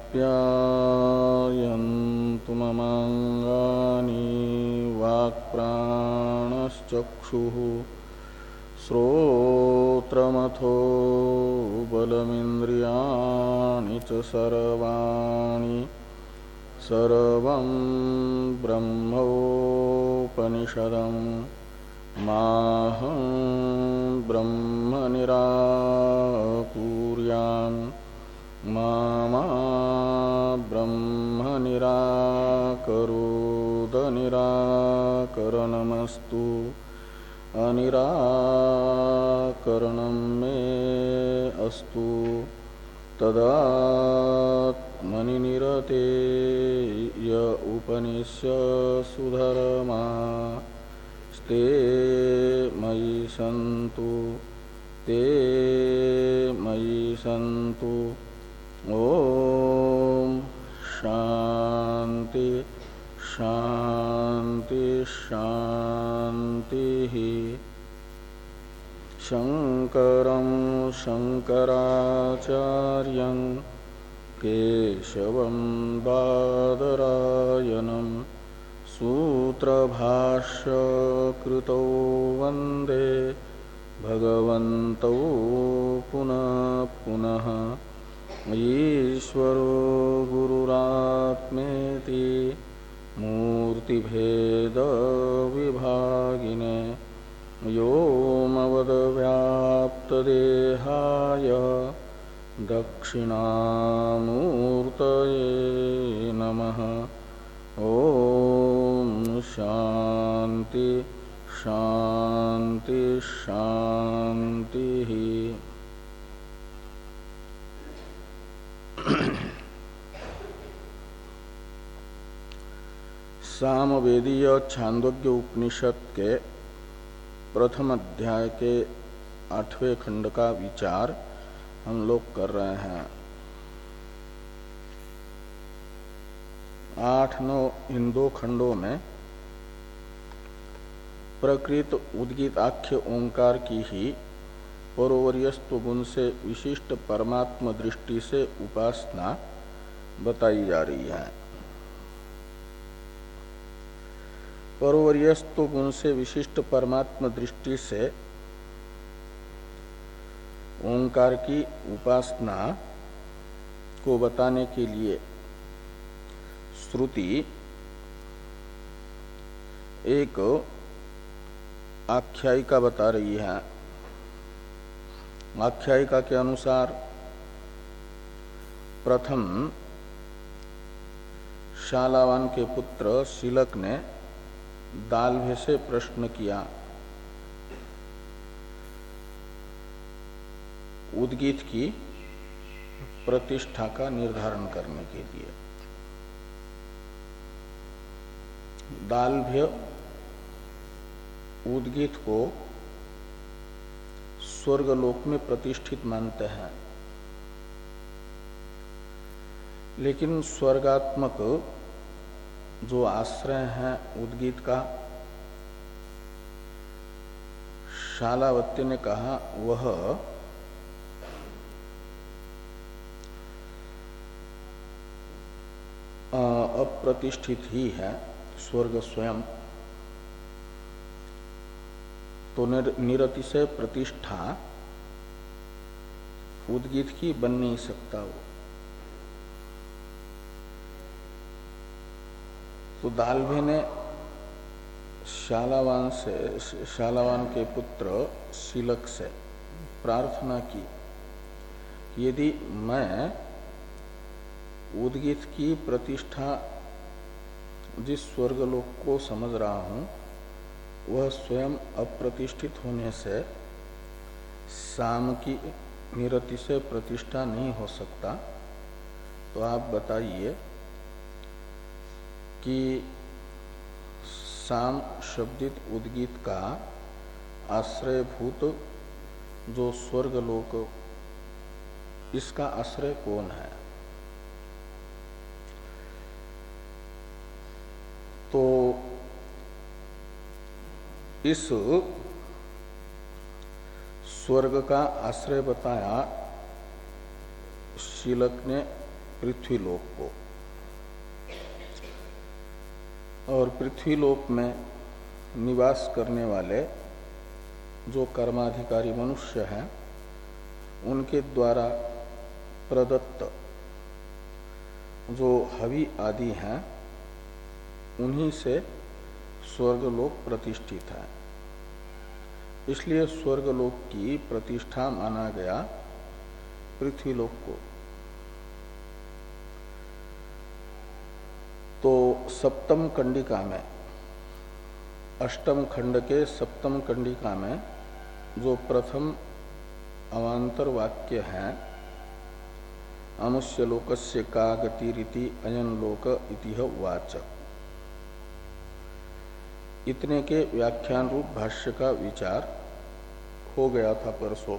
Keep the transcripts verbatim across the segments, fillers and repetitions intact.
आप्यायन्तु ममाङ्गानि वाक्प्राणश्चक्षुः श्रोत्रमथो बलमिन्द्रियाणि च सर्वाणि सर्वं ब्रह्मोपनिषदं माहं ब्रह्म निराकुर्यां मा मा ब्रह्म निराकरोद निराकरणमस्तु अनिराकरणं मे अस्तु तदात्मनि निरते य उपनिष्यसु धर्मा ते मयि सन्तु ते मयि सन्तु। ओम शांति शांति शांति। शंकरं शंकराचार्यं केशवं बादरायणं सूत्रभाष्य कृतौ वंदे भगवन्तौ पुनः पुनः। ईश्वरो गुरुरात्मेति मूर्तिभेद विभागिने व्योमवद्व्याप्तदेहाय दक्षिणामूर्तये नमः। ओम शांति शांति शांति। सामवेदीय छांदोग्य उपनिषद के प्रथम अध्याय के आठवें खंड का विचार हम लोग कर रहे हैं। आठ नौ इन दो खंडों में प्रकृत उद्गीताख्य ओंकार की ही परोवर्यस्व गुण से विशिष्ट परमात्म दृष्टि से उपासना बताई जा रही है। परोवर्यस्व गुण से विशिष्ट परमात्म दृष्टि से ओंकार की उपासना को बताने के लिए श्रुति एक आख्यायिका बता रही है। आख्यायिका के अनुसार प्रथम शालावान के पुत्र शिलक ने दाल्भ्य से प्रश्न किया उद्गीत की प्रतिष्ठा का निर्धारण करने के लिए। दाल्भ्य उद्गीत को स्वर्गलोक में प्रतिष्ठित मानते हैं, लेकिन स्वर्गात्मक जो आश्रय है उद्गीत का, शालावत्य ने कहा वह अप्रतिष्ठित ही है, स्वर्ग स्वयं तो निरतिशय प्रतिष्ठा उद्गीत की बन नहीं सकता वो। तो दाल्भ्य ने शालावान से शालावान के पुत्र शिलक से प्रार्थना की, यदि मैं उद्गीत की प्रतिष्ठा जिस स्वर्गलोक को समझ रहा हूं वह स्वयं अप्रतिष्ठित होने से साम की निरतिशय प्रतिष्ठा नहीं हो सकता, तो आप बताइए कि साम शब्दित उद्गीत का आश्रयभूत जो स्वर्गलोक, इसका आश्रय कौन है? तो इस स्वर्ग का आश्रय बताया शिलक ने पृथ्वीलोक को। और पृथ्वीलोक में निवास करने वाले जो कर्माधिकारी मनुष्य हैं उनके द्वारा प्रदत्त जो हवि आदि हैं उन्हीं से स्वर्गलोक प्रतिष्ठित है। इसलिए स्वर्गलोक की प्रतिष्ठा माना गया पृथ्वीलोक को। तो सप्तम कंडिका में, अष्टम खंड के सप्तम कंडिका में जो प्रथम अवान्तर वाक्य है, अमुष्य लोकस्य का गतिरिति अयन लोक इतिह वाच, इतने के व्याख्यान रूप भाष्य का विचार हो गया था परसों।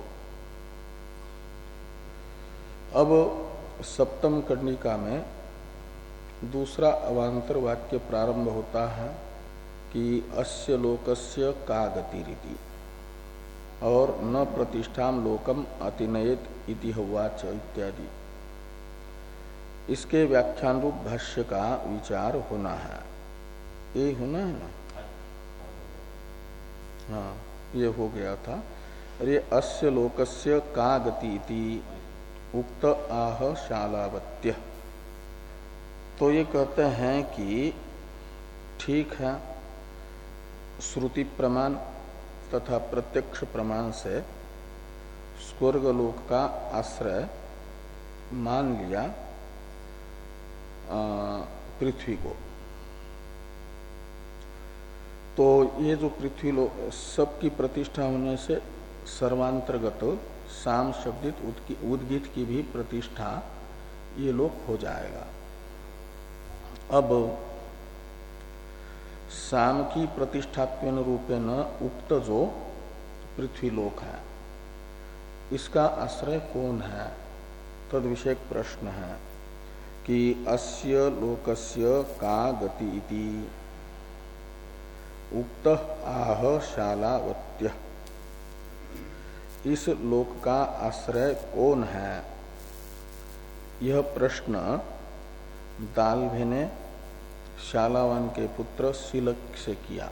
अब सप्तम कंडिका में दूसरा अवान्तर वाक्य प्रारंभ होता है कि अस्य लोकस्य का गतिरिति और न प्रतिष्ठाम लोकम अतिनयेत इति वाच इत्यादि, इसके व्याख्यान रूप भाष्य का विचार होना है। ये होना है ना? हाँ, ये हो गया था। अरे अस्य लोकस्य का गतिरिति उक्त आह शालावत्य। तो ये कहते हैं कि ठीक है, श्रुति प्रमाण तथा प्रत्यक्ष प्रमाण से स्वर्गलोक का आश्रय मान लिया पृथ्वी को। तो ये जो पृथ्वी लोक सबकी प्रतिष्ठा होने से सर्वांतर्गत साम शब्दित उद्गीत की भी प्रतिष्ठा ये लोक हो जाएगा। अब साम की प्रतिष्ठात्वेन रूपेण उक्त जो पृथ्वीलोक है, इसका आश्रय कौन है, तद विषय प्रश्न है कि अस्य लोकस्य का गति इति उक्त आह शालावत्य। इस लोक का आश्रय कौन है, यह प्रश्न दाल्भे ने शालावान के पुत्र शीलक से किया।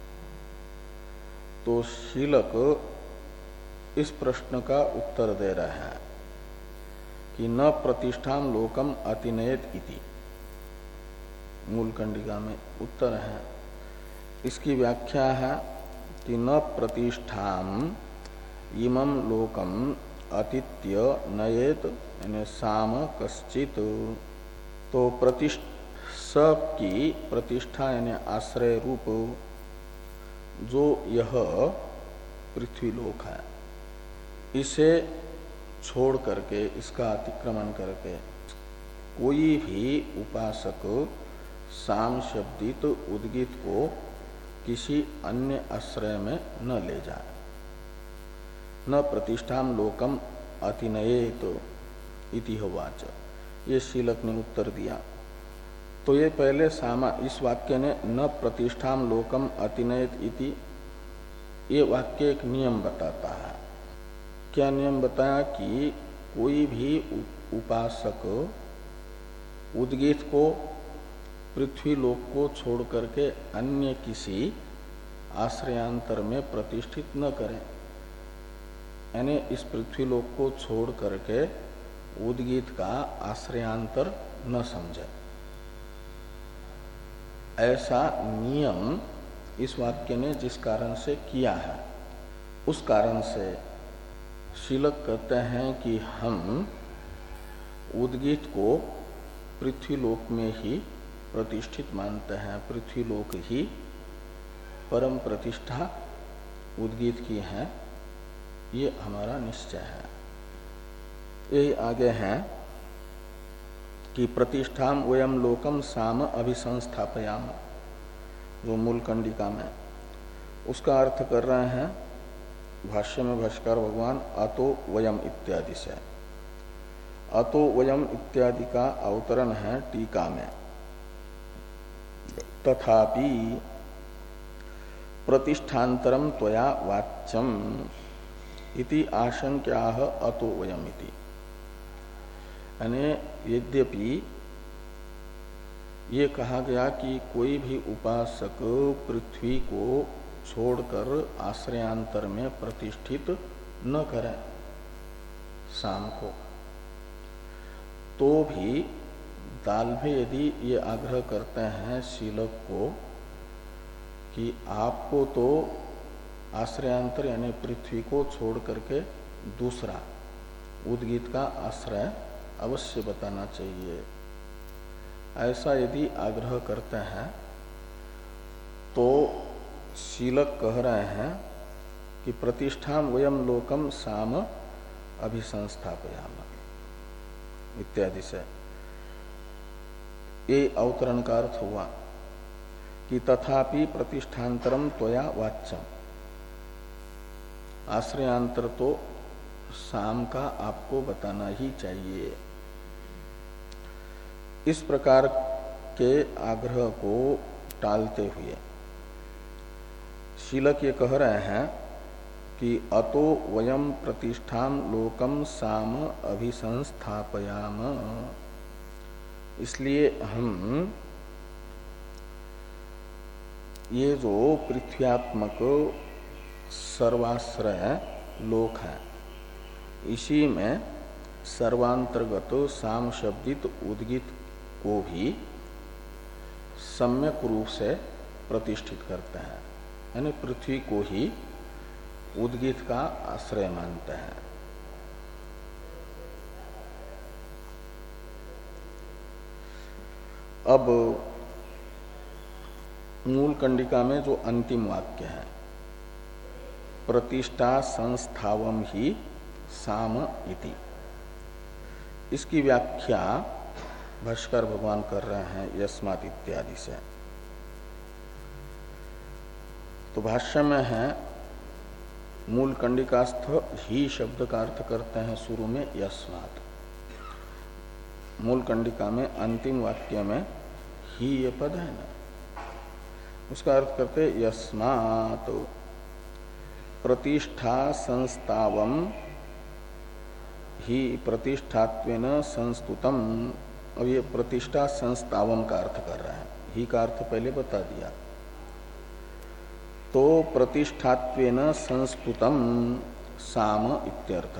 तो शीलक इस प्रश्न का उत्तर दे रहे हैं कि न प्रतिष्ठाम लोकम अतिनयत इति, मूल कंडिका में उत्तर है। इसकी व्याख्या है कि न प्रतिष्ठाम इमं लोकम अतित्य नयेत यानी साम कश्चित। तो प्रतिष्ठ सब की प्रतिष्ठा यानी आश्रय रूप जो यह पृथ्वीलोक है, इसे छोड़ करके, इसका अतिक्रमण करके कोई भी उपासक साम शब्दित उद्गीत को किसी अन्य आश्रय में न ले जाए। न प्रतिष्ठाम लोकम अतिनयेत इति वाच, ये शीलक ने उत्तर दिया। तो ये पहले सामा, इस वाक्य ने न प्रतिष्ठाम लोकम अतिनयत इति, ये वाक्य एक नियम बताता है। क्या नियम बताया कि कोई भी उपासक उद्गीत को, पृथ्वी लोक को छोड़ करके अन्य किसी आश्रयांतर में प्रतिष्ठित न करें, यानी इस पृथ्वी लोक को छोड़ करके उद्गीत का आश्रयांतर न समझे। ऐसा नियम इस वाक्य ने जिस कारण से किया है, उस कारण से शीलक कहते हैं कि हम उद्गीत को पृथ्वीलोक में ही प्रतिष्ठित मानते हैं। पृथ्वीलोक ही परम प्रतिष्ठा उद्गीत की है, ये हमारा निश्चय है। यही आगे है कि प्रतिष्ठाम वयम लोकम साम अभिसंस्थापयाम, जो मूल कंडिका में, उसका अर्थ कर रहे हैं भाष्य में भाष्यकार भगवान अतो वयम इत्यादि से। अतो वयम इत्यादि का अवतरण है टीका में। तथापि प्रतिष्ठान्तरम त्वया वाच्यम इति आशंक्याह अतो वयम इति। यानी यद्यपि ये कहा गया कि कोई भी उपासक पृथ्वी को छोड़कर आश्रयांतर में प्रतिष्ठित न करे शाम को, तो भी दाल्भे यदि ये आग्रह करते हैं शीलक को कि आपको तो आश्रयांतर यानी पृथ्वी को छोड़ करके दूसरा उद्गीत का आश्रय अवश्य बताना चाहिए, ऐसा यदि आग्रह करते हैं तो शीलक कह रहे हैं कि प्रतिष्ठा वयम लोकम साम अभिसंस्थापयाम इत्यादि से ये अवतरण का अर्थ हुआ कि तथापि प्रतिष्ठांतरम त्वया वाच्यम, आश्रयांतर तो शाम का आपको बताना ही चाहिए। इस प्रकार के आग्रह को टालते हुए शीलक ये कह रहे हैं कि अतो वयम प्रतिष्ठाम लोकम साम अभिसंस्थापयाम, इसलिए हम ये जो पृथ्व्यात्मक सर्वाश्रय लोक है इसी में सर्वांतर्गत साम शब्दित उद्गीत को भी सम्यक रूप से प्रतिष्ठित करते हैं, यानी पृथ्वी को ही उद्गीत का आश्रय मानते हैं। अब मूल कंडिका में जो अंतिम वाक्य है प्रतिष्ठा संस्थावम ही साम इति, इसकी व्याख्या भाष्कर भगवान कर रहे हैं यस्मात् इत्यादि से। तो भाष्य में है मूल कंडिकास्थ ही शब्द का अर्थ करते हैं शुरू में यस्मात्, मूल कंडिका में अंतिम वाक्य में ही ये पद है ना, उसका अर्थ करते यस्मात् प्रतिष्ठा संस्थावम ही प्रतिष्ठात्वेन संस्तुतम। अब ये प्रतिष्ठा संस्थावम का अर्थ कर रहा है, ही का अर्थ पहले बता दिया। तो प्रतिष्ठात्वेन संस्तुतम साम इत्यर्थ,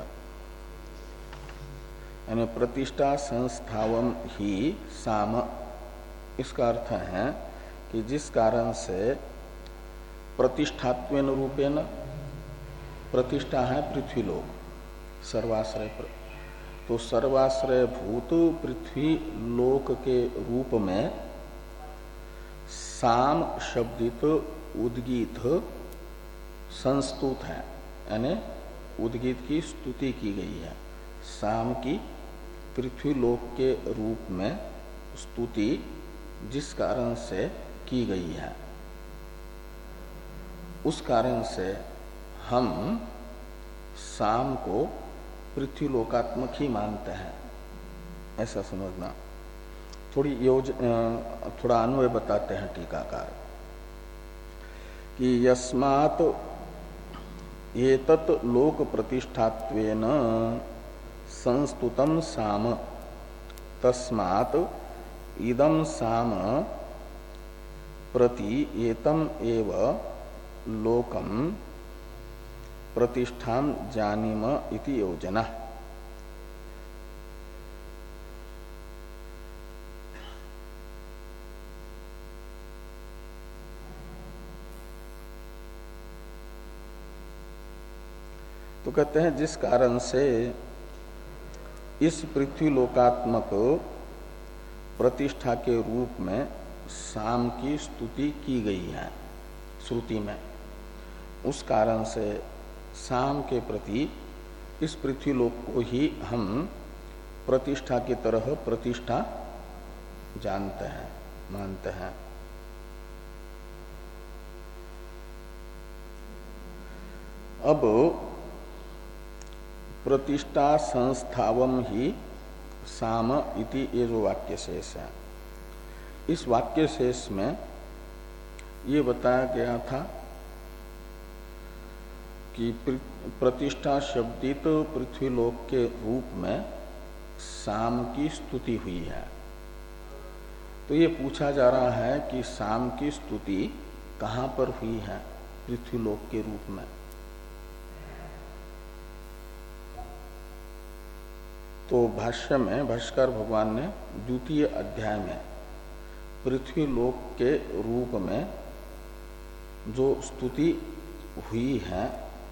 यानी प्रतिष्ठा संस्थावम ही साम, इसका अर्थ है कि जिस कारण से प्रतिष्ठात्वेन रूपेण, प्रतिष्ठा है पृथ्वीलोक सर्वाश्रय पर, तो सर्वाश्रय भूत पृथ्वी लोक के रूप में साम शब्दित उद्गीत संस्तुत है, यानी उद्गीत की स्तुति की गई है। साम की पृथ्वी लोक के रूप में स्तुति जिस कारण से की गई है, उस कारण से हम साम को पृथ्वी लोकात्मक ही मानते हैं, ऐसा समझना। थोड़ी योज थोड़ा अन्वय बताते हैं टीकाकार कि यस्मात् एतत् लोक प्रतिष्ठात्वेन संस्तुतम साम तस्मात् इदं साम प्रति एतम एव लोकम प्रतिष्ठां जानीम इति योजना। तो कहते हैं जिस कारण से इस पृथ्वी लोकात्मक प्रतिष्ठा के रूप में साम की स्तुति की गई है श्रुति में, उस कारण से साम के प्रति इस पृथ्वी लोक को ही हम प्रतिष्ठा की तरह प्रतिष्ठा जानते हैं, मानते हैं। अब प्रतिष्ठा संस्थावम ही साम इति ये जो वाक्य शेष है, इस वाक्य शेष में ये बताया गया था कि प्रतिष्ठा शब्दित पृथ्वीलोक के रूप में साम की स्तुति हुई है। तो ये पूछा जा रहा है कि साम की स्तुति कहाँ पर हुई है पृथ्वीलोक के रूप में। तो भाष्य में भाष्यकार भगवान ने द्वितीय अध्याय में पृथ्वीलोक के रूप में जो स्तुति हुई है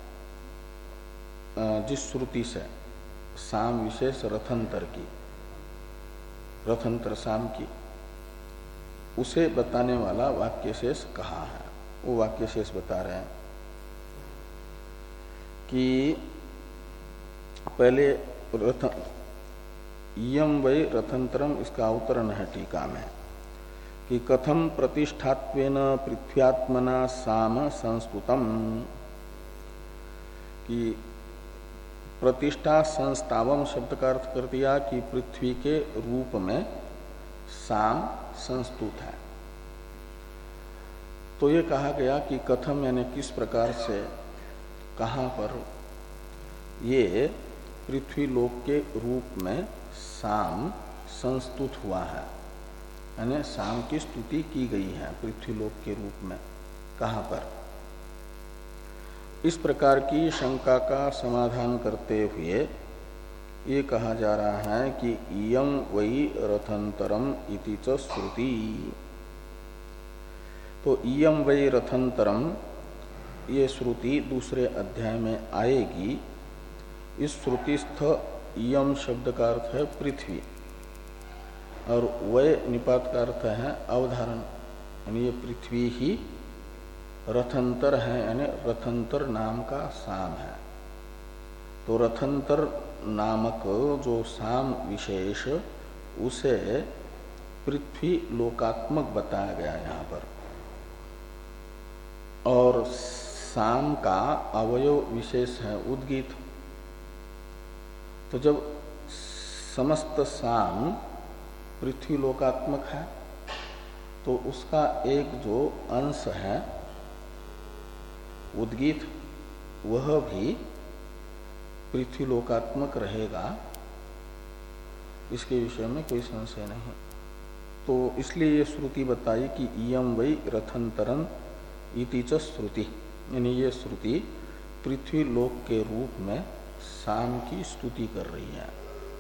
जिस श्रुति से साम विशेष रथंतर की, रथंतर साम की, उसे बताने वाला वाक्य शेष कहा है। वो वाक्य शेष बता रहे हैं कि पहले रथ यम वै रथंतरम, इसका अवतरण है टीका में कि कथम प्रतिष्ठात्वेन पृथ्व्यात्मना साम संस्तुतम, कि प्रतिष्ठा संस्थावम शब्द का अर्थ कर दिया कि पृथ्वी के रूप में साम संस्तुत है। तो ये कहा गया कि कथम यानी किस प्रकार से, कहाँ पर ये पृथ्वी लोक के रूप में साम संस्तुत हुआ है, यानी साम की स्तुति की गई है पृथ्वी लोक के रूप में, कहाँ पर। इस प्रकार की शंका का समाधान करते हुए ये कहा जा रहा है कि इयं वै रथंतरम इति च श्रुति। तो इयं वै रथंतरम ये श्रुति दूसरे अध्याय में आएगी। इस श्रुतिस्थ इयं शब्द का अर्थ है पृथ्वी और वै निपात का अर्थ है अवधारण, यानी ये पृथ्वी ही रथंतर है, यानी रथंतर नाम का साम है। तो रथंतर नामक जो साम विशेष उसे पृथ्वी लोकात्मक बताया गया यहाँ पर। और साम का अवयव विशेष है उद्गीत। तो जब समस्त साम पृथ्वी लोकात्मक है तो उसका एक जो अंश है उद्गीत, वह भी पृथ्वी लोकात्मक रहेगा, इसके विषय में कोई संशय नहीं। तो इसलिए ये श्रुति बताई कि इयं वै रथंतरं इति च श्रुति, यानी ये श्रुति पृथ्वी लोक के रूप में साम की स्तुति कर रही है।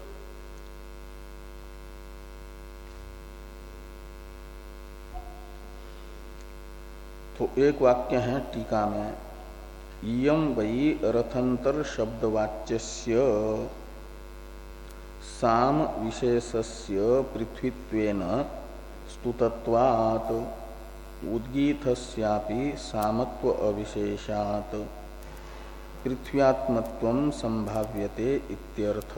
तो एक वाक्य है टीका में, इयं वै रथंतर शब्दवाच्यस्य साम विशेषस्य पृथ्वीत्वेन स्तुतत्वात् उद्गीतस्यापि सामत्व अविशेषात् पृथ्व्यात्मत्वं संभाव्यते इत्यर्थ।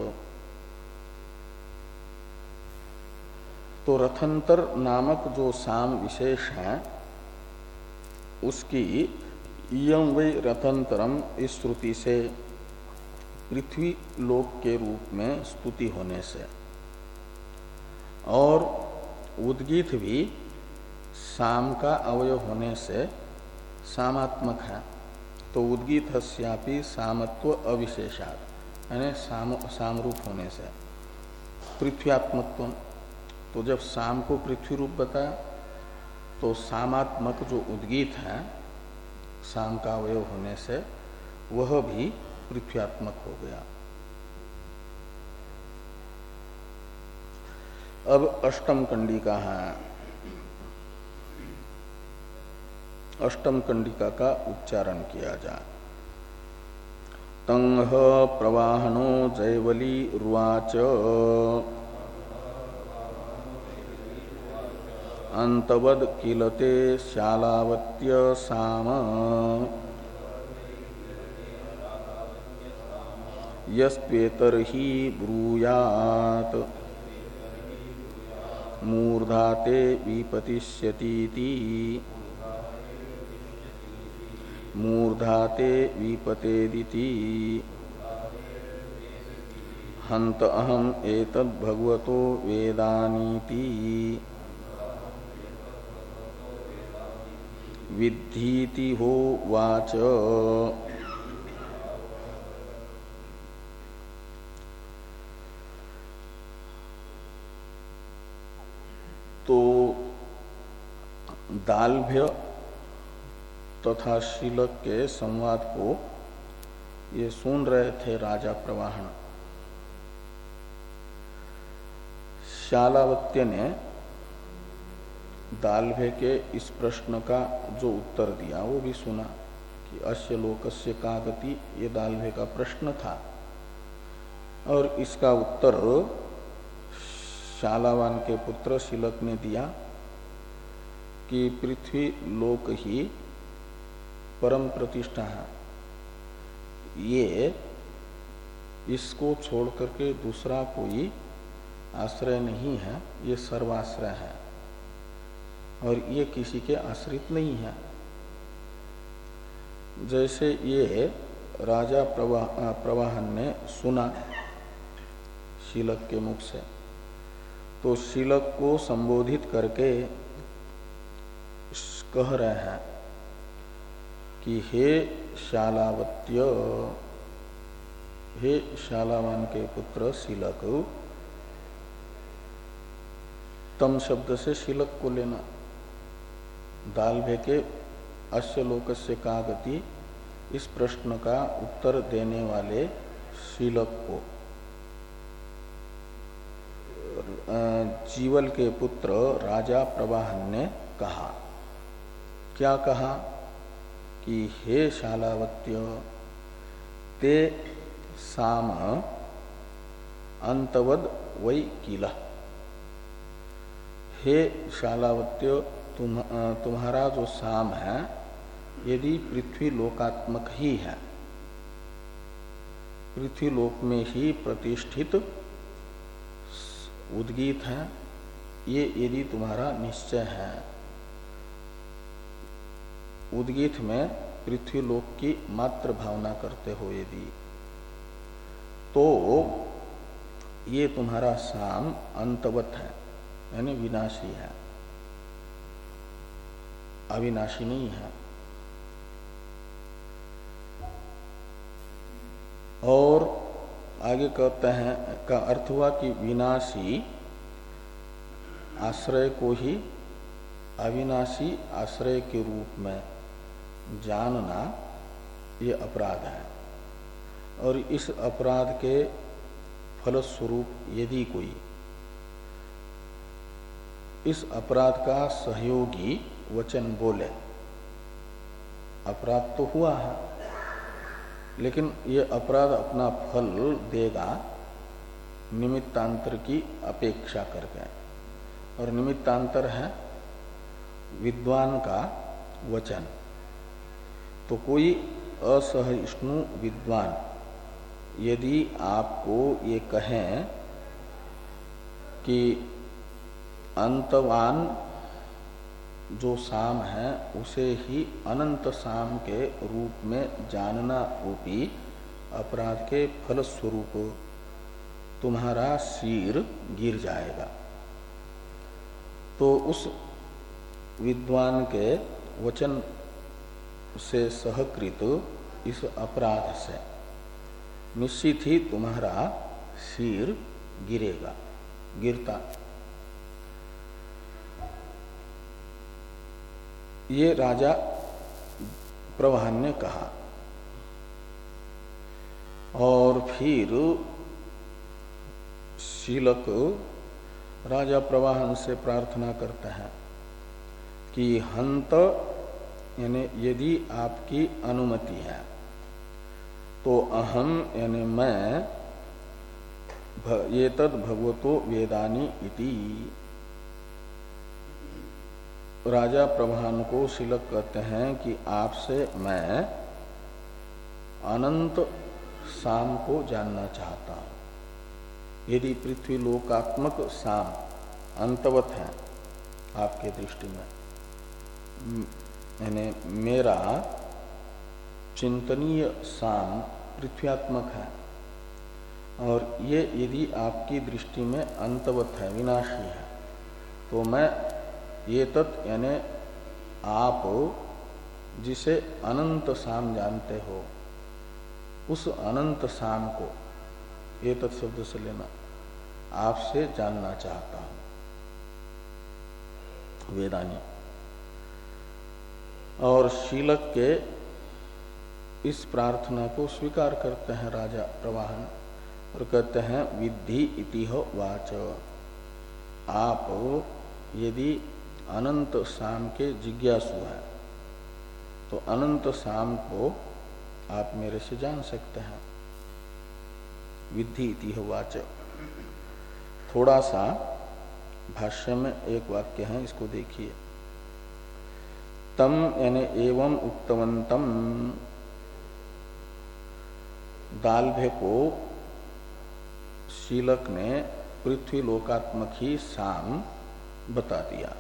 तो रथंतर नामक जो साम विशेष है उसकी इयं वै रथंतरम इस श्रुति से पृथ्वी लोक के रूप में स्तुति होने से, और उद्गीत भी साम का अवयव होने से सामात्मक है। तो उद्गीतस्यापि सामत्व अविशेषात्, यानी साम सामरूप होने से पृथ्व्यात्मत्व। तो जब साम को पृथ्वी रूप बताया तो सामात्मक जो उद्गीत है साम का अवयव होने से वह भी पृथ्व्यात्मक हो गया। अब अष्टम कंडिका है, अष्टम कंडिका का उच्चारण किया जाए। तंह प्रवाहनो जैवली रुवाच अंतवद किलते शालावत्य साम यस्त्वेतर्हि ब्रूयात् मूर्धाते विपतिष्यतीति मूर्धाते विपतेदिति हंत अहम एतद् भगवतो वेदानीति विद्धीति हो वाच। तो दालभ्य तथा शीलक के संवाद को ये सुन रहे थे राजा प्रवाहन। शालावत्य ने दालभ्य के इस प्रश्न का जो उत्तर दिया वो भी सुना कि अस्य लोकस्य का गति, ये दालभ्य का प्रश्न था। और इसका उत्तर शालावान के पुत्र शीलक ने दिया कि पृथ्वी लोक ही परम प्रतिष्ठा है, ये इसको छोड़ करके दूसरा कोई आश्रय नहीं है, ये सर्वाश्रय है और ये किसी के आश्रित नहीं है। जैसे ये राजा प्रवाह प्रवाहन ने सुना शीलक के मुख से, तो शीलक को संबोधित करके कह रहे हैं कि हे शालावत्य, हे शालावान के पुत्र शीलक। तम शब्द से शीलक को लेना, दालभ्य के अस्य लोकस्य का गति इस प्रश्न का उत्तर देने वाले शीलक को जीवल के पुत्र राजा प्रवाहन ने कहा। क्या कहा कि हे शालावत्य, ते साम अंतवद वै किल। हे शालावत्य, तुम तुम्हारा जो साम है यदि पृथ्वी लोकात्मक ही है, पृथ्वी लोक में ही प्रतिष्ठित उद्गीत है, ये यदि तुम्हारा निश्चय है, उद्गीत में पृथ्वी लोक की मात्र भावना करते हो यदि, तो ये तुम्हारा साम अंतवत है, यानी विनाशी है, अविनाशी नहीं है। और आगे कहते हैं का अर्थ हुआ कि विनाशी आश्रय को ही अविनाशी आश्रय के रूप में जानना ये अपराध है। और इस अपराध के फलस्वरूप यदि कोई इस अपराध का सहयोगी वचन बोले, अपराध तो हुआ है लेकिन ये अपराध अपना फल देगा निमित्तांतर की अपेक्षा करके, और निमित्तांतर है विद्वान का वचन। तो कोई असहिष्णु विद्वान यदि आपको ये कहें कि अंतवान जो साम है उसे ही अनंत साम के रूप में जानना रूपी अपराध के फलस्वरूप तुम्हारा सिर गिर जाएगा, तो उस विद्वान के वचन से सहकृत इस अपराध से निश्चित ही तुम्हारा सिर गिरेगा, गिरता। ये राजा प्रवाहन ने कहा। और फिर शीलक राजा प्रवाहन से प्रार्थना करते हैं कि हंत, यानी यदि आपकी अनुमति है तो अहम, यानी मैं ये तद भगवतो वेदानी इति। राजा प्रवाहन को शीलक कहते हैं कि आपसे मैं अनंत साम को जानना चाहता हूं। यदि पृथ्वी लोकात्मक साम अंतवत है आपके दृष्टि में, यानी मेरा चिंतनीय साम पृथ्व्यात्मक है और ये यदि आपकी दृष्टि में अंतवत है, विनाशी है, तो मैं ये तत्, यानी आप जिसे अनंत साम जानते हो उस अनंत साम को, ये तत् शब्द से लेना, आपसे जानना चाहता हूं। वेदानी। और शीलक के इस प्रार्थना को स्वीकार करते हैं राजा प्रवाहन और कहते हैं विद्धि इति वाच, आप यदि अनंत साम के जिज्ञासु हैं तो अनंत साम को आप मेरे से जान सकते हैं। विद्धि इति वाच। थोड़ा सा भाष्य में एक वाक्य है, इसको देखिए। तम यानी एवं उक्तवंतम, दाल्भ्य को शीलक ने पृथ्वी लोकात्मक ही साम बता दिया।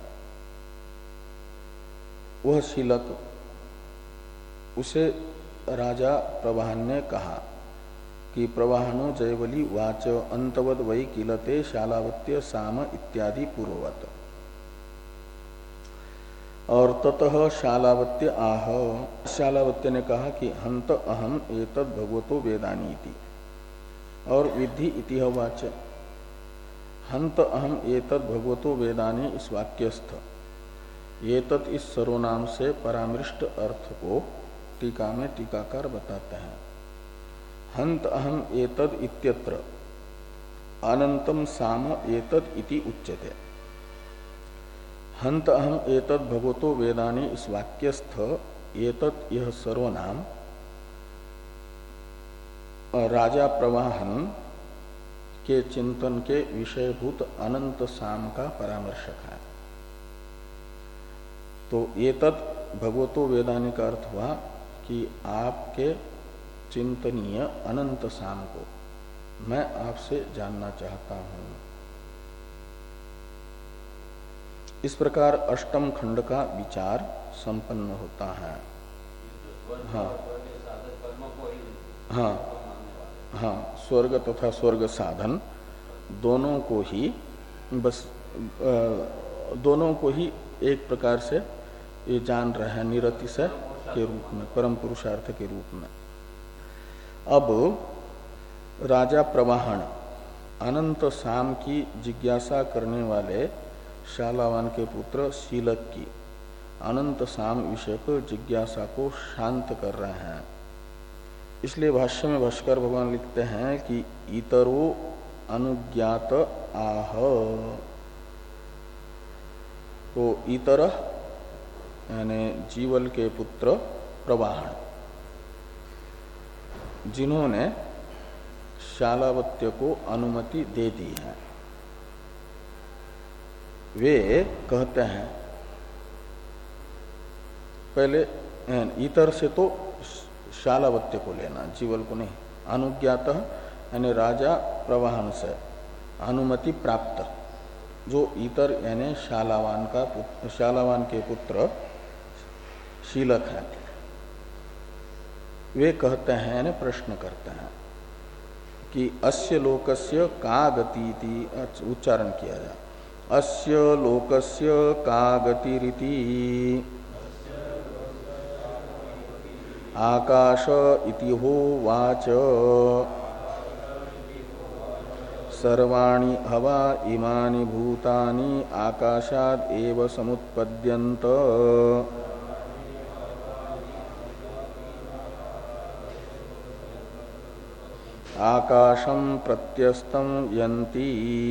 वह शीलक, उसे राजा प्रवाहन ने कहा कि प्रवाहनो जयवली वाच अंतवद वै किलते शालावत्य साम इत्यादि पूर्ववत। और ततः शालावत्य आह, शालावत्य ने कहा कि हंत अहम एतद भगवतो वेदानी इति। और विद्धि इति वाच, हंत अहम एतद भगवतो वेदानी इस वाक्यस्थ एतत् इस सर्वनाम से परामृष्ट अर्थ को टीका में टीकाकार बताते हैं। हंत अहम एतद इत्यत्र अनंतम साम एतद इति उच्यते। हंत अहम एतद भगवतो वेदानी इस वाक्यस्थ एतत् यह सर्वनाम राजा प्रवाहन के चिंतन के विषयभूत अनंत साम का परामर्शक है। तो एतत् भगवतो वेदानी का अर्थ हुआ कि आपके चिंतनीय अनंत साम को मैं आपसे जानना चाहता हूं। इस प्रकार अष्टम खंड का विचार संपन्न होता है। हाँ हाँ हाँ, स्वर्ग तथा स्वर्ग साधन दोनों को ही बस दोनों को ही एक प्रकार से ये जान रहे हैं निरतिशय के रूप में, परम पुरुषार्थ के रूप में। अब राजा प्रवाहन अनंत साम की जिज्ञासा करने वाले शालावान के पुत्र शीलक की अनंत साम विषयक जिज्ञासा को शांत कर रहे हैं। इसलिए भाष्य में भाष्कर भगवान लिखते हैं कि इतरो अनुज्ञात आह। तो इतर यानी जीवल के पुत्र प्रवाहन, जिन्होंने शालावत्य को अनुमति दे दी है, वे कहते हैं, पहले इतर से तो शालावत्य को लेना, जीवल को नहीं। अनुज्ञात यानी राजा प्रवाहन से अनुमति प्राप्त, जो इतर यानी शालावान का पुत्र, शालावान के पुत्र शीलक है, वे कहते हैं यानी प्रश्न करते हैं कि अस्य लोकस्य का गति, उच्चारण किया जाए, अस्य लोकस्य का गतिरिति आकाश इति हो वाच सर्वाणि हवा इमानि भूतानि आकाशाद एव समुत्पद्यन्त आकाशं प्रत्यस्तं यन्ति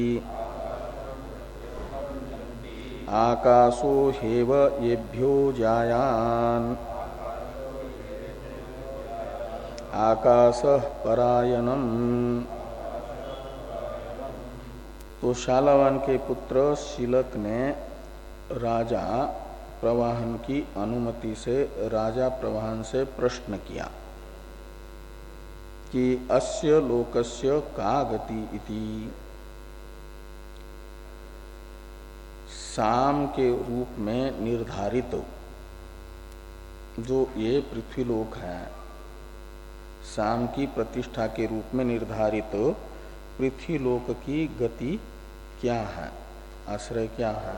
आकाशो हेव येभ्यो जायान् आकाशः परायणम्। तो शालावान के पुत्र शीलक ने राजा प्रवाहन की अनुमति से राजा प्रवाहन से प्रश्न किया कि अस्य लोकस्य का गति इति, साम के रूप में निर्धारित जो ये पृथ्वीलोक है, साम की प्रतिष्ठा के रूप में निर्धारित पृथ्वीलोक की गति क्या है, आश्रय क्या है।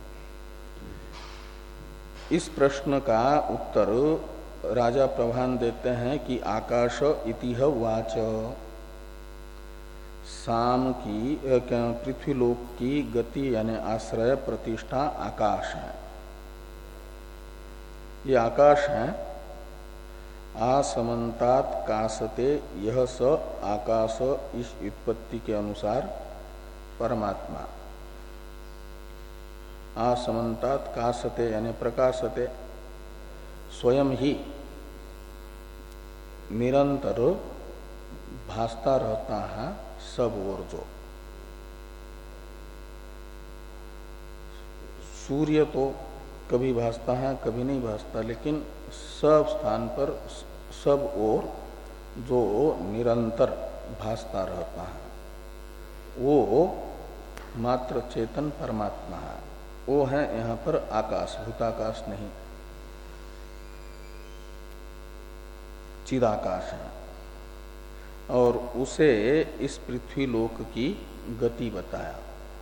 इस प्रश्न का उत्तर राजा प्रवाहन देते हैं कि आकाश इतिह वाच, साम की पृथ्वीलोक की गति यानी आश्रय प्रतिष्ठा आकाश है। ये आकाश है। आसमंतात कासते यह स आकाश, इस व्युत्पत्ति के अनुसार परमात्मा। आसमंतात कासते यानी प्रकाशते, स्वयं ही निरंतर भासता रहता है सब ओर। जो सूर्य तो कभी भासता है कभी नहीं भासता, लेकिन सब स्थान पर सब ओर जो निरंतर भासता रहता है वो मात्र चेतन परमात्मा है। वो है यहाँ पर आकाश, भूताकाश नहीं, चिदाकाश है। और उसे इस पृथ्वी लोक की गति बताया,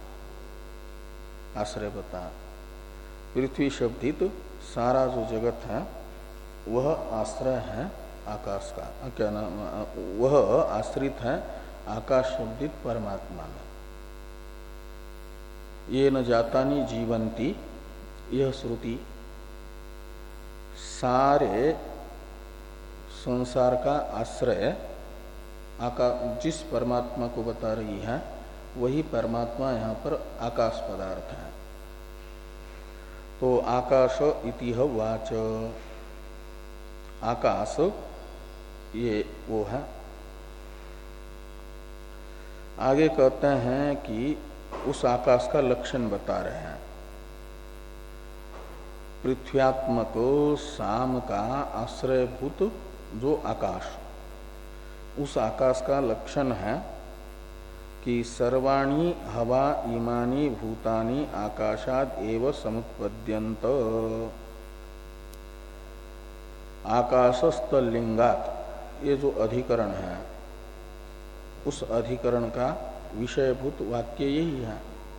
आश्रय बताया। पृथ्वी शब्दित सारा जो जगत है वह आश्रय है आकाश का, क्या नाम, वह आश्रित है आकाश शब्दित परमात्मा में। ये न जातानि जीवंती, यह श्रुति सारे संसार का आश्रय आकाश, जिस परमात्मा को बता रही है वही परमात्मा यहाँ पर आकाश पदार्थ है। तो आकाश इतिह वाच, आकाश ये वो है। आगे कहते हैं कि उस आकाश का लक्षण बता रहे हैं। पृथ्व्यात्मक साम का आश्रयभूत जो आकाश, उस आकाश का लक्षण है कि सर्वाणि हवा इमानि भूतानि आकाशाद एव समुत्पद्यन्त। आकाशस्थलिंगात, ये जो अधिकरण है उस अधिकरण का विषयभूत वाक्य यही है।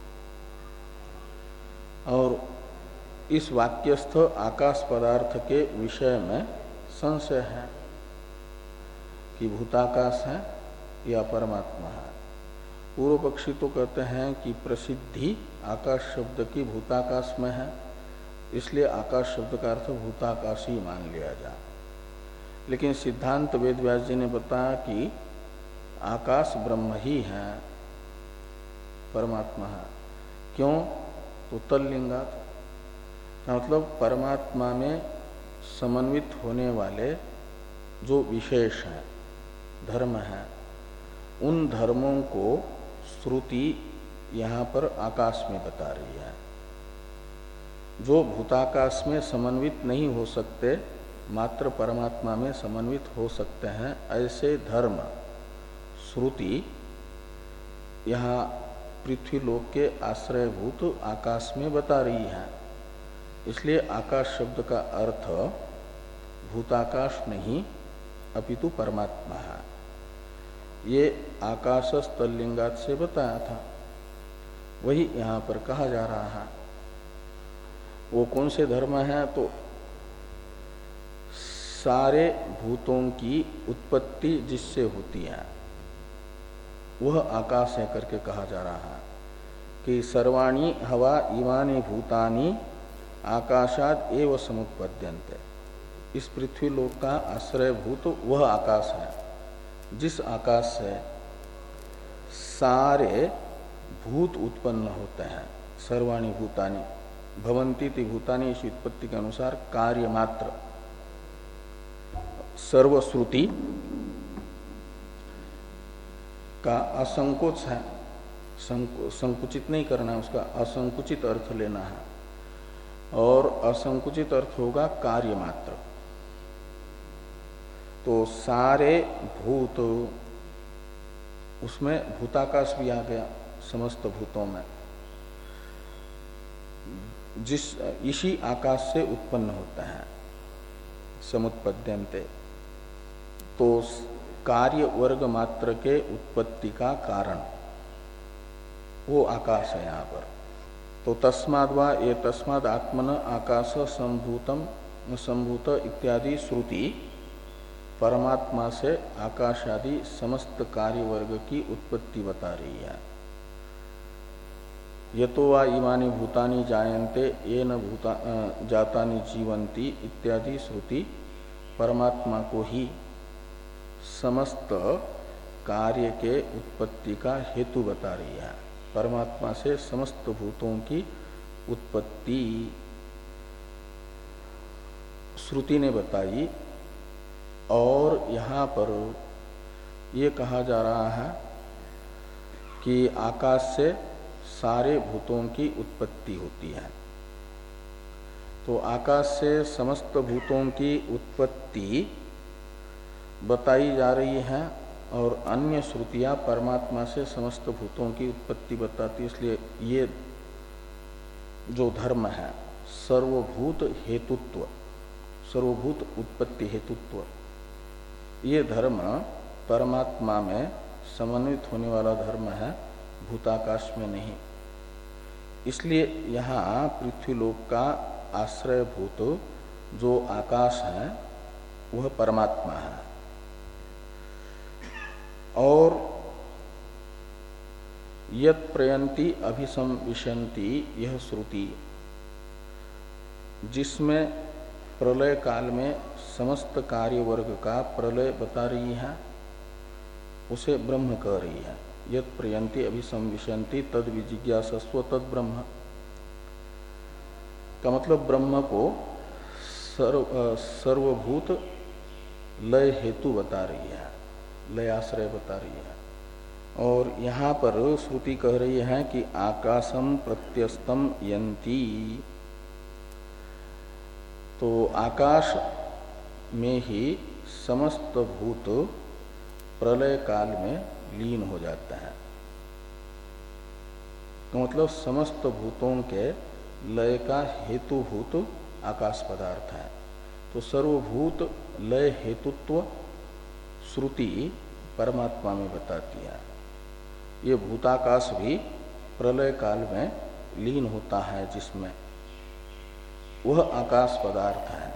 और इस वाक्यस्थ आकाश पदार्थ के विषय में संशय है कि भूताकाश है या परमात्मा है। पूर्व पक्षी तो कहते हैं कि प्रसिद्धि आकाश शब्द की भूताकाश में है, इसलिए आकाश शब्द का अर्थ भूताकाश ही मान लिया जाए। लेकिन सिद्धांत वेदव्यास जी ने बताया कि आकाश ब्रह्म ही है, परमात्मा है। क्यों? तो तल्लिंगात, मतलब परमात्मा में समन्वित होने वाले जो विशेष हैं, धर्म हैं, उन धर्मों को श्रुति यहाँ पर आकाश में बता रही है। जो भूताकाश में समन्वित नहीं हो सकते, मात्र परमात्मा में समन्वित हो सकते हैं, ऐसे धर्म श्रुति यहाँ पृथ्वी लोक के आश्रयभूत आकाश में बता रही है। इसलिए आकाश शब्द का अर्थ भूताकाश नहीं अपितु परमात्मा है। ये आकाश स्थलिंगात से बताया था, वही यहाँ पर कहा जा रहा है। वो कौन से धर्म हैं? तो सारे भूतों की उत्पत्ति जिससे होती है वह आकाश है करके कहा जा रहा है कि सर्वाणि हवा इमानि भूतानि आकाशाद एव समुत्पद्यन्ते। इस पृथ्वी लोक का आश्रयभूत वह आकाश है जिस आकाश से सारे भूत उत्पन्न होते हैं। सर्वाणि भूतानि भवन्ति ति भूतानि, इस उत्पत्ति के अनुसार कार्य मात्र सर्वश्रुति का असंकोच है, संकुचित नहीं करना है, उसका असंकुचित अर्थ लेना है। और असंकुचित अर्थ होगा कार्य मात्र। तो सारे भूत, उसमें भूताकाश भी आ गया, समस्त भूतों में जिस इसी आकाश से उत्पन्न होते हैं, समुत्पद्यन्ते। तो कार्य वर्ग मात्र के उत्पत्ति का कारण वो आकाश है यहाँ पर। तो तस्माद् वा ये तस्माद् आत्मन आकाश संभूतम संभूत इत्यादि श्रुति परमात्मा से आकाश आदि समस्त कार्य वर्ग की उत्पत्ति बता रही है। यतो वा इमानि भूतानि जायन्ते येन भूता जातानि जीवन्ति इत्यादि श्रुति परमात्मा को ही समस्त कार्य के उत्पत्ति का हेतु बता रही है। परमात्मा से समस्त भूतों की उत्पत्ति श्रुति ने बताई। और यहाँ पर ये कहा जा रहा है कि आकाश से सारे भूतों की उत्पत्ति होती है। तो आकाश से समस्त भूतों की उत्पत्ति बताई जा रही है और अन्य श्रुतियां परमात्मा से समस्त भूतों की उत्पत्ति बताती। इसलिए ये जो धर्म है सर्वभूत हेतुत्व, सर्वभूत उत्पत्ति हेतुत्व, ये धर्म परमात्मा में समन्वित होने वाला धर्म है, भूताकाश में नहीं। इसलिए यहाँ पृथ्वीलोक का आश्रयभूत जो आकाश है वह परमात्मा है। और यत् प्रयंती अभिसंविशन्ति यह श्रुति, जिसमें प्रलय काल में समस्त कार्य वर्ग का प्रलय बता रही है, उसे ब्रह्म कह रही है। यत् प्रयंती अभिसंविशन्ति तद विजिज्ञासस्व तद ब्रह्म का मतलब ब्रह्म को सर्व सर्वभूत लय हेतु बता रही है, लयाश्रय बता रही है। और यहाँ पर श्रुति कह रही है कि आकाशम प्रत्यस्तम यंती, तो आकाश में ही समस्त भूत प्रलय काल में लीन हो जाता है। तो मतलब समस्त भूतों के लय का हेतुभूत आकाश पदार्थ है। तो सर्वभूत लय हेतुत्व श्रुति परमात्मा में बताती है। ये भूताकाश भी प्रलय काल में लीन होता है, जिसमें वह आकाश पदार्थ है।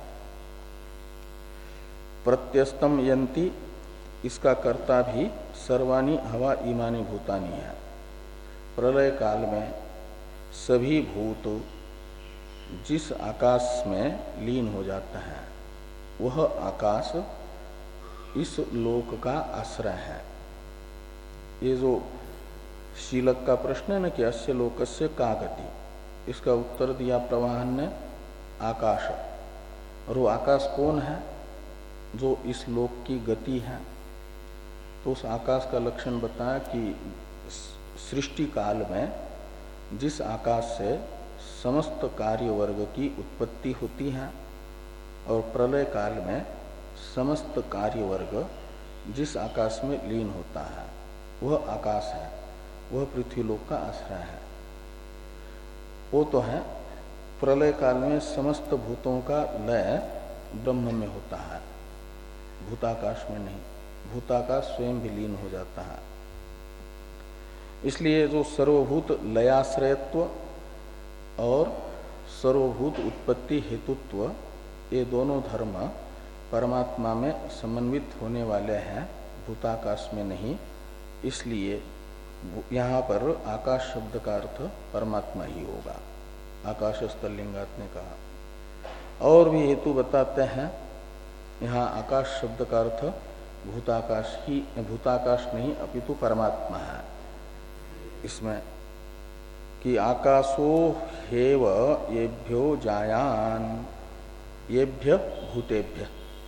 प्रत्यस्तम यंती, इसका कर्ता भी सर्वाणी हवा इमानी भूतानी है। प्रलय काल में सभी भूत जिस आकाश में लीन हो जाता है वह आकाश इस लोक का आश्रय है। ये जो शीलक का प्रश्न है ना कि अस्य लोकस्य का गति, इसका उत्तर दिया प्रवाहन ने आकाश। और वो आकाश कौन है? जो इस लोक की गति है। तो उस आकाश का लक्षण बताया कि सृष्टि काल में जिस आकाश से समस्त कार्य वर्ग की उत्पत्ति होती है और प्रलय काल में समस्त कार्य वर्ग जिस आकाश में लीन होता है वह आकाश है, वह पृथ्वीलोक का आश्रय है। वो तो है प्रलय काल में समस्त भूतों का लय ब्रह्म में होता है, भूताकाश में नहीं। भूताकाश स्वयं भी लीन हो जाता है। इसलिए जो सर्वभूत लयाश्रयत्व और सर्वभूत उत्पत्ति हेतुत्व, ये दोनों धर्म परमात्मा में समन्वित होने वाले हैं, भूताकाश में नहीं। इसलिए यहाँ पर आकाश शब्द का अर्थ परमात्मा ही होगा, आकाश स्थलिंगात ने कहा। और भी हेतु बताते हैं। यहाँ आकाश शब्द का अर्थ भूताकाश ही, भूताकाश नहीं अपितु परमात्मा है। इसमें कि आकाशो हेव येभ्यो जायान, येभ्य भूतेभ्य,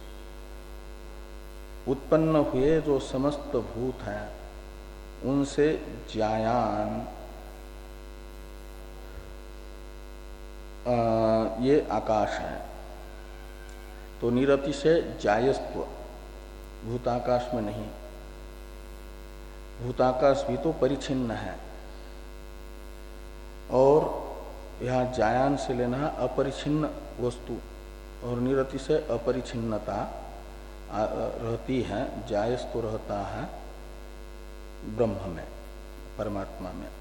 उत्पन्न हुए जो समस्त भूत हैं उनसे जायान, आ, ये आकाश है। तो निरतिशय जायस्त्व, भूताकाश में नहीं। भूताकाश भी तो परिच्छिन्न है और यहाँ जायान से लेना है अपरिच्छिन्न वस्तु, और निरतिशय अपरिच्छिन्नता रहती है, जायस तो रहता है ब्रह्म में, परमात्मा में।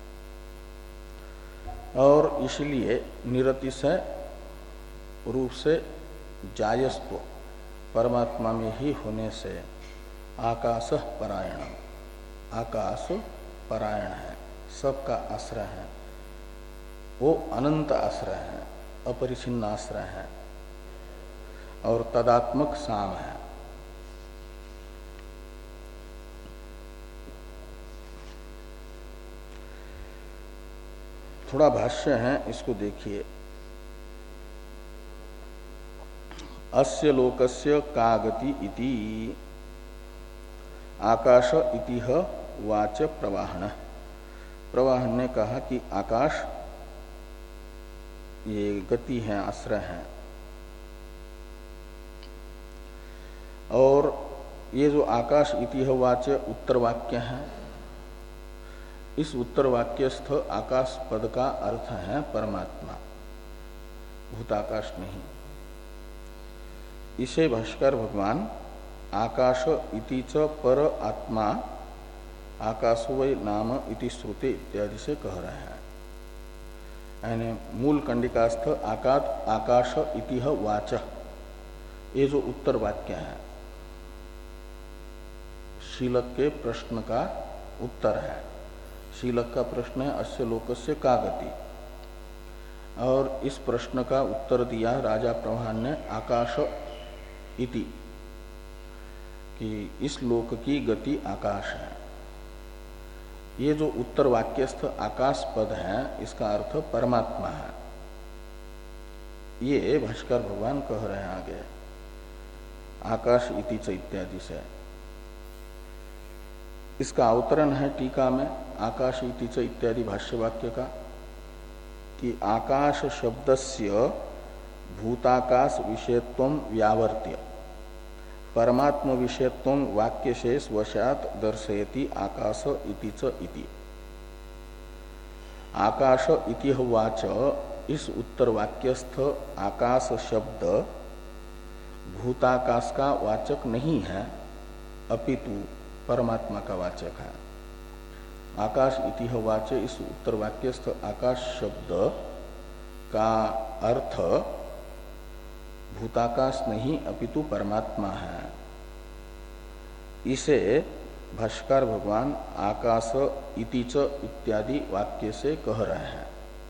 और इसलिए निरतिशय रूप से जायस्त्व परमात्मा में ही होने से आकाश परायण, आकाश परायण है, सबका आश्रय है, वो अनंत आश्रय है, अपरिछिन्न आश्रय है और तदात्मक साम है। थोड़ा भाष्य है, इसको देखिए। अस्य लोकस्य का गति इति आकाश इतिह वाच प्रवाहन। प्रवाहन ने कहा कि आकाश ये गति है, आश्रय है, और ये जो आकाश इतिह वाच उत्तर वाक्य है, इस उत्तर वाक्यस्थ आकाश पद का अर्थ है परमात्मा, भूताकाश नहीं। इसे भाष्कर भगवान आकाश इति च पर आत्मा आकाशो वै नाम इति श्रुति इत्यादि से कह रहे हैं। यानी मूल कंडिकास्थ आकाश आकाश इतिह वाच, ये जो उत्तर वाक्य है शीलक के प्रश्न का उत्तर है। शीलक का प्रश्न है अस्य लोकस्य का गति, और इस प्रश्न का उत्तर दिया राजा प्रवाहन ने आकाश इति, कि इस लोक की गति आकाश है। ये जो उत्तर वाक्यस्थ आकाश पद है, इसका अर्थ परमात्मा है। ये भाष्कर भगवान कह रहे हैं आगे आकाश इति च इत्यादि से। इसका अवतरण है टीका में आकाश इति च इत्यादि भाष्य वाक्य का, कि आकाश शब्दस्य भूताकाश विषयत्वं व्यावर्त्य परमात्म विषयत्वं वाक्यशेष वशात दर्शयति आकाश इति च इति। आकाश इति वाच, इस उत्तर वाक्यस्थ आकाश शब्द भूताकाश का वाचक नहीं है, अपितु परमात्मा का वाचक है। आकाश इति वाच, इस उत्तर वाक्यस्थ आकाश शब्द का अर्थ भूताकाश नहीं अपितु परमात्मा है। इसे भाष्कर भगवान आकाश इति च इत्यादि वाक्य से कह रहे हैं,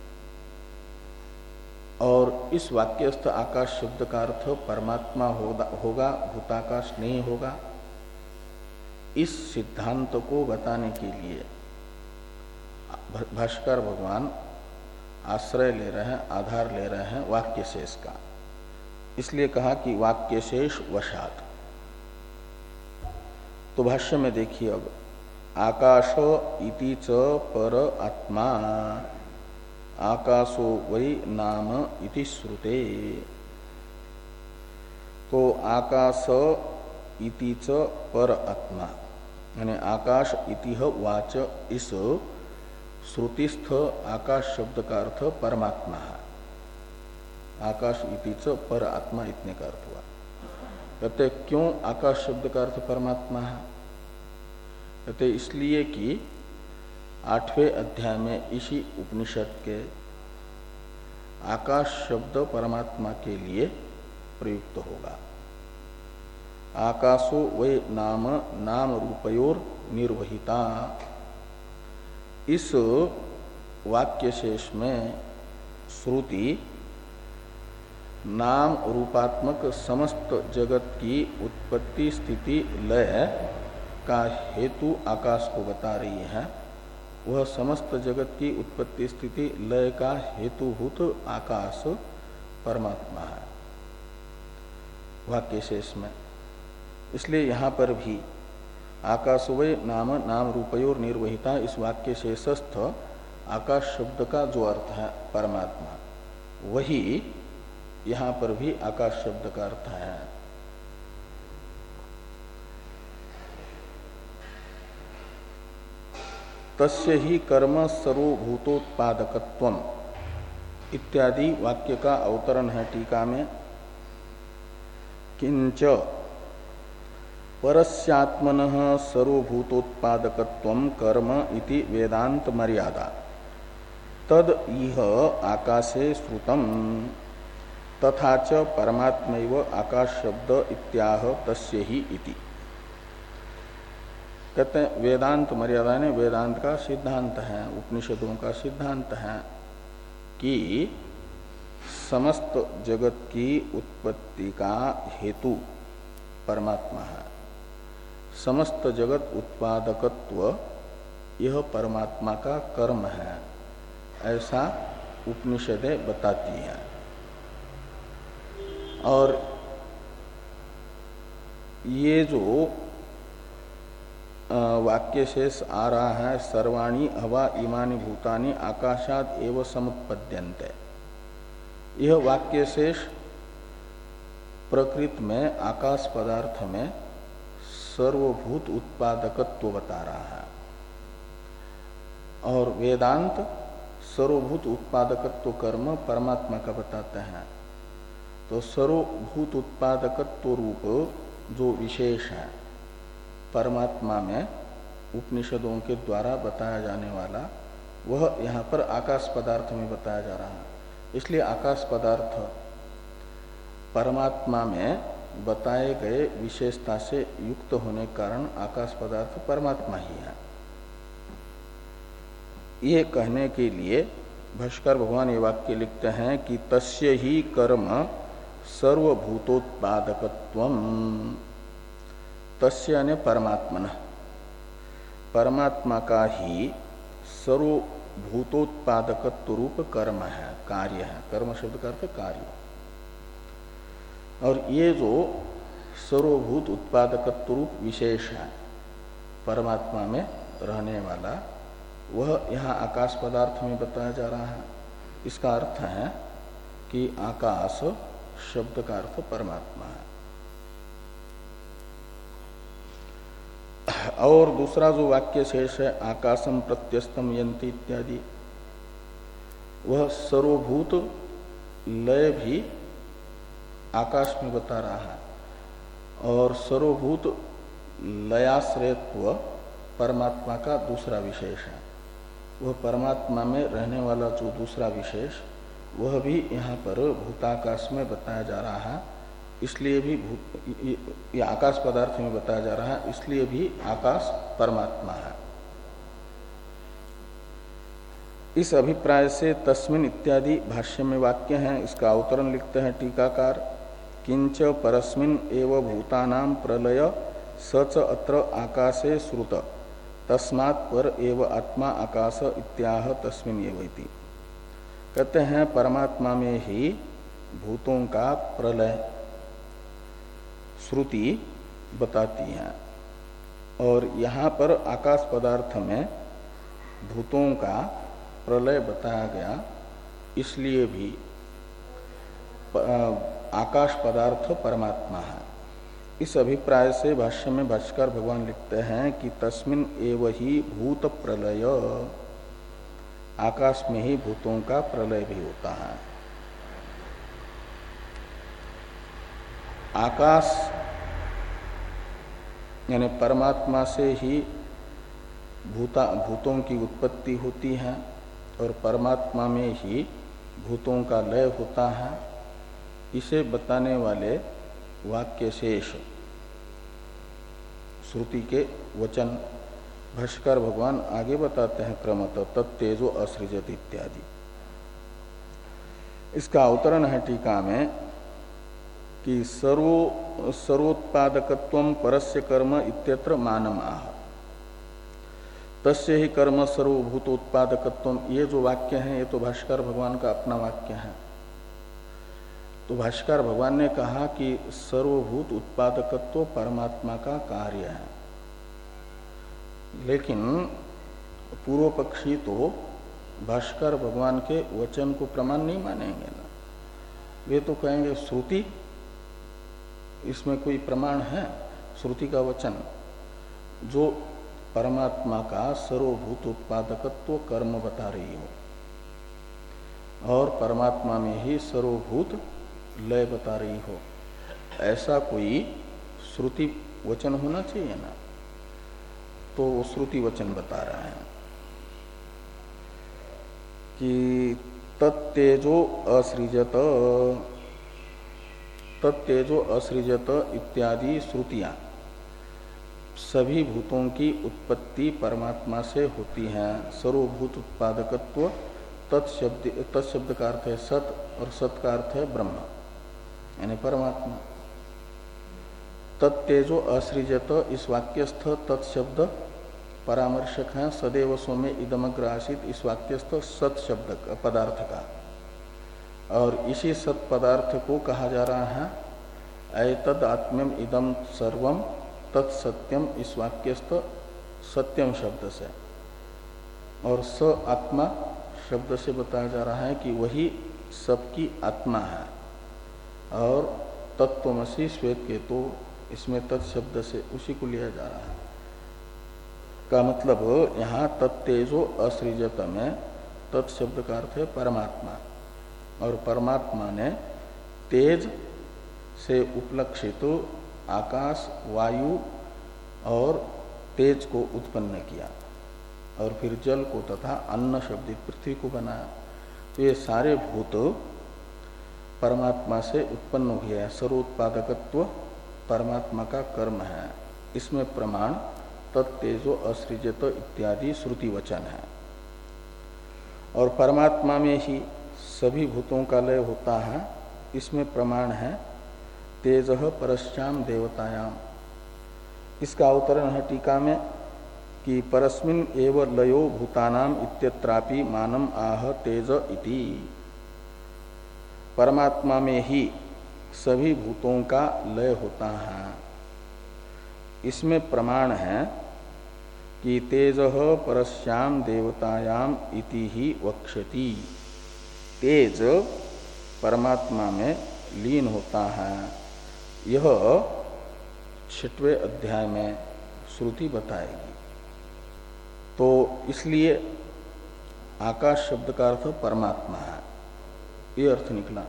और इस वाक्यस्थ आकाश शब्द का अर्थ परमात्मा होगा, भूताकाश नहीं होगा। इस सिद्धांत को बताने के लिए भाष्कर भगवान आश्रय ले रहे हैं, आधार ले रहे हैं वाक्य शेष का। इसलिए कहा कि वाक्य शेष वशात। तो भाष्य में देखिए अब, आकाश इति च पर आत्मा आकाशो वै नाम इति श्रुते। तो आकाश इति च पर आत्मा, यानी आकाश इतिह वाच, इस श्रुतिस्थ आकाश शब्द का अर्थ परमात्मा है। आकाश इति च पर आत्मा इतने का अर्थ हुआ। कहते क्यों आकाश शब्द का अर्थ परमात्मा है? कहते इसलिए कि आठवें अध्याय में इसी उपनिषद के आकाश शब्द परमात्मा के लिए प्रयुक्त होगा। आकाशो वै नाम नाम रूपयोर निर्वहिता। इस वाक्य शेष में श्रुति नाम रूपात्मक समस्त जगत की उत्पत्ति स्थिति लय का हेतु आकाश को बता रही है। वह समस्त जगत की उत्पत्ति स्थिति लय का हेतुभूत आकाश परमात्मा है वाक्य शेष में। इसलिए यहाँ पर भी आकाशो वै नाम नाम रूपयोर निर्वहिता, इस वाक्य शेषस्थ आकाश शब्द का जो अर्थ है परमात्मा, वही यहाँ पर भी आकाश शब्द का अर्थ है। तस्य ही कर्म सर्वभूतोत्पादकत्वम इत्यादि वाक्य का अवतरण है टीका में। किंच परस्यात्मनः सर्वभूतोत्पादकत्वं कर्म इति वेदांत मर्यादा तद इह आकाशे श्रुतम। तथा च परमात्मैव आकाश शब्द इत्याह तस्य ही इति। कहते हैं वेदांत मर्यादा ने वेदांत का सिद्धांत है, उपनिषदों का सिद्धांत है कि समस्त जगत की उत्पत्ति का हेतु परमात्मा है। समस्त जगत उत्पादकत्व यह परमात्मा का कर्म है, ऐसा उपनिषदें बताती हैं। और ये जो वाक्य शेष आ रहा है, सर्वाणी हवा इमानि भूतानि आकाशाद एव समुत्पद्यन्ते, यह वाक्य शेष प्रकृत में आकाश पदार्थ में सर्वभूत उत्पादकत्व बता रहा है, और वेदांत सर्वभूत उत्पादकत्व कर्म परमात्मा का बताते हैं। तो सर्वभूत उत्पादकत्व रूप जो विशेष है परमात्मा में उपनिषदों के द्वारा बताया जाने वाला, वह यहाँ पर आकाश पदार्थ में बताया जा रहा है। इसलिए आकाश पदार्थ परमात्मा में बताए गए विशेषता से युक्त होने के कारण आकाश पदार्थ परमात्मा ही है। ये कहने के लिए भाष्कर भगवान ये वाक्य लिखते हैं कि तस्य ही कर्म सर्वभूतोत्पादकत्वम, तस्य ने परमात्मन, परमात्मा का ही सर्वभूतोत्पादकत्व रूप कर्म है, कार्य है। कर्म शब्द का अर्थ कार्य। और ये जो सर्वभूत उत्पादकत्व रूप विशेष है परमात्मा में रहने वाला, वह यहाँ आकाश पदार्थ में बताया जा रहा है। इसका अर्थ है कि आकाश शब्द का अर्थ परमात्मा है। और दूसरा जो वाक्य शेष है आकाशम प्रत्यस्तम यंति इत्यादि, वह सर्वभूत लय भी आकाश में बता रहा है, और सर्वभूत लयाश्रयत्व परमात्मा का दूसरा विशेष है। वह परमात्मा में रहने वाला जो दूसरा विशेष, वह भी यहाँ पर भूताकाश में बताया जा रहा है। इसलिए भी भूत या आकाश पदार्थ में बताया जा रहा है, इसलिए भी आकाश परमात्मा है। इस अभिप्राय से तस्मिन इत्यादि भाष्य में वाक्य हैं, इसका अवतरण लिखते हैं टीकाकार। किंच परस्मिन एव भूतानां प्रलय सच अत्र आकाशे श्रुत तस्मात् पर एव आत्मा आकाश इत्याह तस्मिन एव इति। कहते हैं परमात्मा में ही भूतों का प्रलय श्रुति बताती है, और यहाँ पर आकाश पदार्थ में भूतों का प्रलय बताया गया, इसलिए भी आकाश पदार्थ परमात्मा है। इस अभिप्राय से भाष्य में भाष्यकार भगवान लिखते हैं कि तस्मिन एव ही भूत प्रलय, आकाश में ही भूतों का प्रलय भी होता है। आकाश यानी परमात्मा से ही भूता भूतों की उत्पत्ति होती है, और परमात्मा में ही भूतों का लय होता है। इसे बताने वाले वाक्य शेष श्रुति के वचन भाष्यकार भगवान आगे बताते हैं क्रमतः तत्तेजो असृजत इत्यादि। इसका अवतरण है टीका में कि सर्वो सर्वोत्पादकत्वम परस्य कर्म इत्यत्र मानम आह, तस्य ही कर्म सर्वभूतोत्पादकत्वम। ये जो वाक्य है ये तो भाष्यकार भगवान का अपना वाक्य है। तो भाष्यकार भगवान ने कहा कि सर्वभूत उत्पादकत्व परमात्मा का कार्य है, लेकिन पूर्व पक्षी तो भाष्यकार भगवान के वचन को प्रमाण नहीं मानेंगे ना। वे तो कहेंगे श्रुति, इसमें कोई प्रमाण है? श्रुति का वचन जो परमात्मा का सर्वभूत उत्पादकत्व कर्म बता रही हो, और परमात्मा में ही सर्वभूत लय बता रही हो, ऐसा कोई श्रुति वचन होना चाहिए ना। तो वो श्रुति वचन बता रहा है कि तत्तेजो असृजत, तत्तेजो असृजत इत्यादि श्रुतियां सभी भूतों की उत्पत्ति परमात्मा से होती है। सर्वभूत उत्पादकत्व तत्शब्द तत्शब्द का अर्थ है सत और सत का अर्थ है ब्रह्म यानी परमात्मा। तत्तेजो असृजत इस वाक्यस्थ तत्शब्द परामर्शक है। सदैव सौम्य इदमग्र आसीत इस वाक्यस्थ सत शब्द पदार्थ का, और इसी सत पदार्थ को कहा जा रहा है ऐतद आत्म्यम इदम सर्वम तत्सत्यम इस वाक्यस्थ सत्यम शब्द से, और स आत्मा शब्द से बताया जा रहा है कि वही सबकी आत्मा है। और तत्त्वमसि श्वेत केतु इसमें तत्शब्द से उसी को लिया जा रहा है। का मतलब यहाँ तत्तेजो असृजत में तत्शब्द का अर्थ है परमात्मा, और परमात्मा ने तेज से उपलक्षित आकाश वायु और तेज को उत्पन्न किया, और फिर जल को तथा अन्न शब्दित पृथ्वी को बनाया। तो ये सारे भूत परमात्मा से उत्पन्न हुए हैं। सर्वोत्पादकत्व परमात्मा का कर्म है। इसमें प्रमाण तत्तेजो असृजत इत्यादि श्रुति वचन है। और परमात्मा में ही सभी भूतों का लय होता है, इसमें प्रमाण है तेजः परश्चाम देवतायाम। इसका अवतरण है टीका में कि परस्मिन एव लयो भूतानाम इत्यत्रापि मानम आह तेज इति। परमात्मा में ही सभी भूतों का लय होता है, इसमें प्रमाण है कि तेजः परस्याम देवतायाम इति ही वक्ष्यति। तेज परमात्मा में लीन होता है, यह छठवें अध्याय में श्रुति बताएगी। तो इसलिए आकाश शब्द का अर्थ परमात्मा है, ये अर्थ निकला।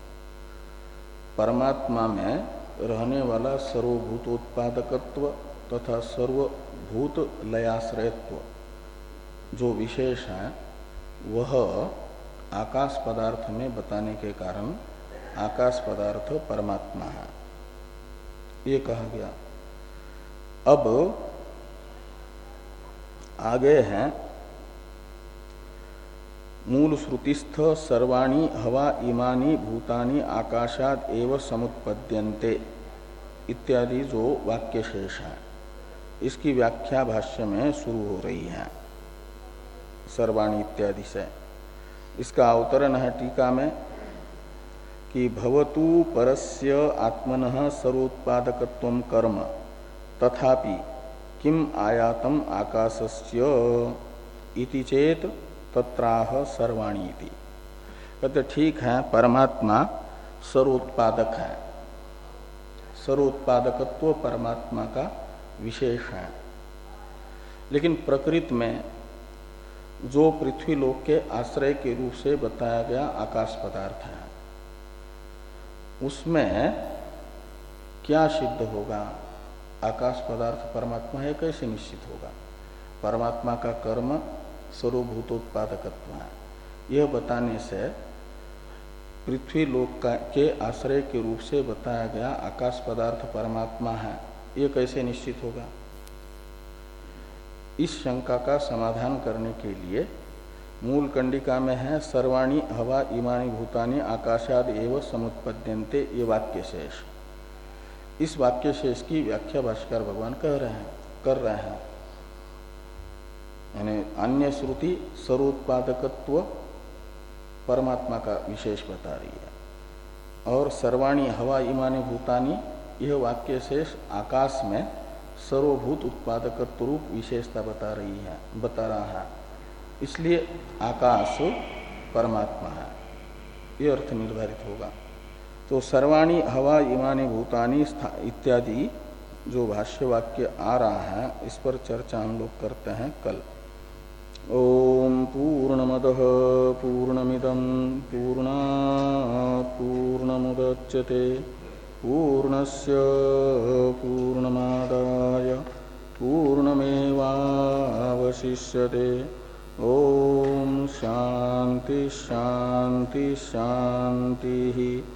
परमात्मा में रहने वाला सर्वभूतोत्पादकत्व तथा सर्वभूत लयाश्रयत्व जो विशेष है वह आकाश पदार्थ में बताने के कारण आकाश पदार्थ परमात्मा है, ये कहा गया। अब आगे हैं मूल श्रुतिस्थ सर्वाणी हवा इमानी भूतानि आकाशाद एव समुत्पद्यन्ते इत्यादि जो वाक्य शेष है, इसकी व्याख्या भाष्य में शुरू हो रही है सर्वाणी इत्यादि से। इसका अवतरण है टीका में कि भवतु परस्य आत्मनः सर्वोत्पादकत्वं कर्म तथापि किम आयातम आकाशस्य इति चेत तत्राह सर्वाणी इति। कहते ठीक है, परमात्मा सर्वोत्पादक है, सर्वोत्पादकत्व परमात्मा का विशेष है, लेकिन प्रकृति में जो पृथ्वी लोक के आश्रय के रूप से बताया गया आकाश पदार्थ है, उसमें क्या सिद्ध होगा? आकाश पदार्थ परमात्मा है, कैसे निश्चित होगा? परमात्मा का कर्म सर्वभूतोत्पादकत्व है, यह बताने से पृथ्वी लोक का के आश्रय के रूप से बताया गया आकाश पदार्थ परमात्मा है, यह कैसे निश्चित होगा? इस शंका का समाधान करने के लिए मूल कंडिका में है सर्वाणी हवा इमानी भूतानि आकाशाद एव समुत्पद्यन्ते, ये वाक्य शेष। इस वाक्य शेष की व्याख्या भाष्कर भगवान कह रहे हैं कर रहे हैं यानी अन्य श्रुति सर्वोत्पादकत्व परमात्मा का विशेष बता रही है, और सर्वाणी हवा इमानी भूतानि यह वाक्य शेष आकाश में सर्वभूत उत्पादकत्व रूप विशेषता बता रही है बता रहा है इसलिए आकाश परमात्मा है, यह अर्थ निर्धारित होगा। तो सर्वाणी हवा इमानी भूतानि इत्यादि जो भाष्य वाक्य आ रहा है, इस पर चर्चा हम लोग करते हैं कल। ओम पूर्णमदः पूर्णमिदं पूर्णात् पूर्णमुदच्यते पूर्णस्य पूर्णमादाय पूर्णमेवावशिष्यते। ओम शांति शांति शांति।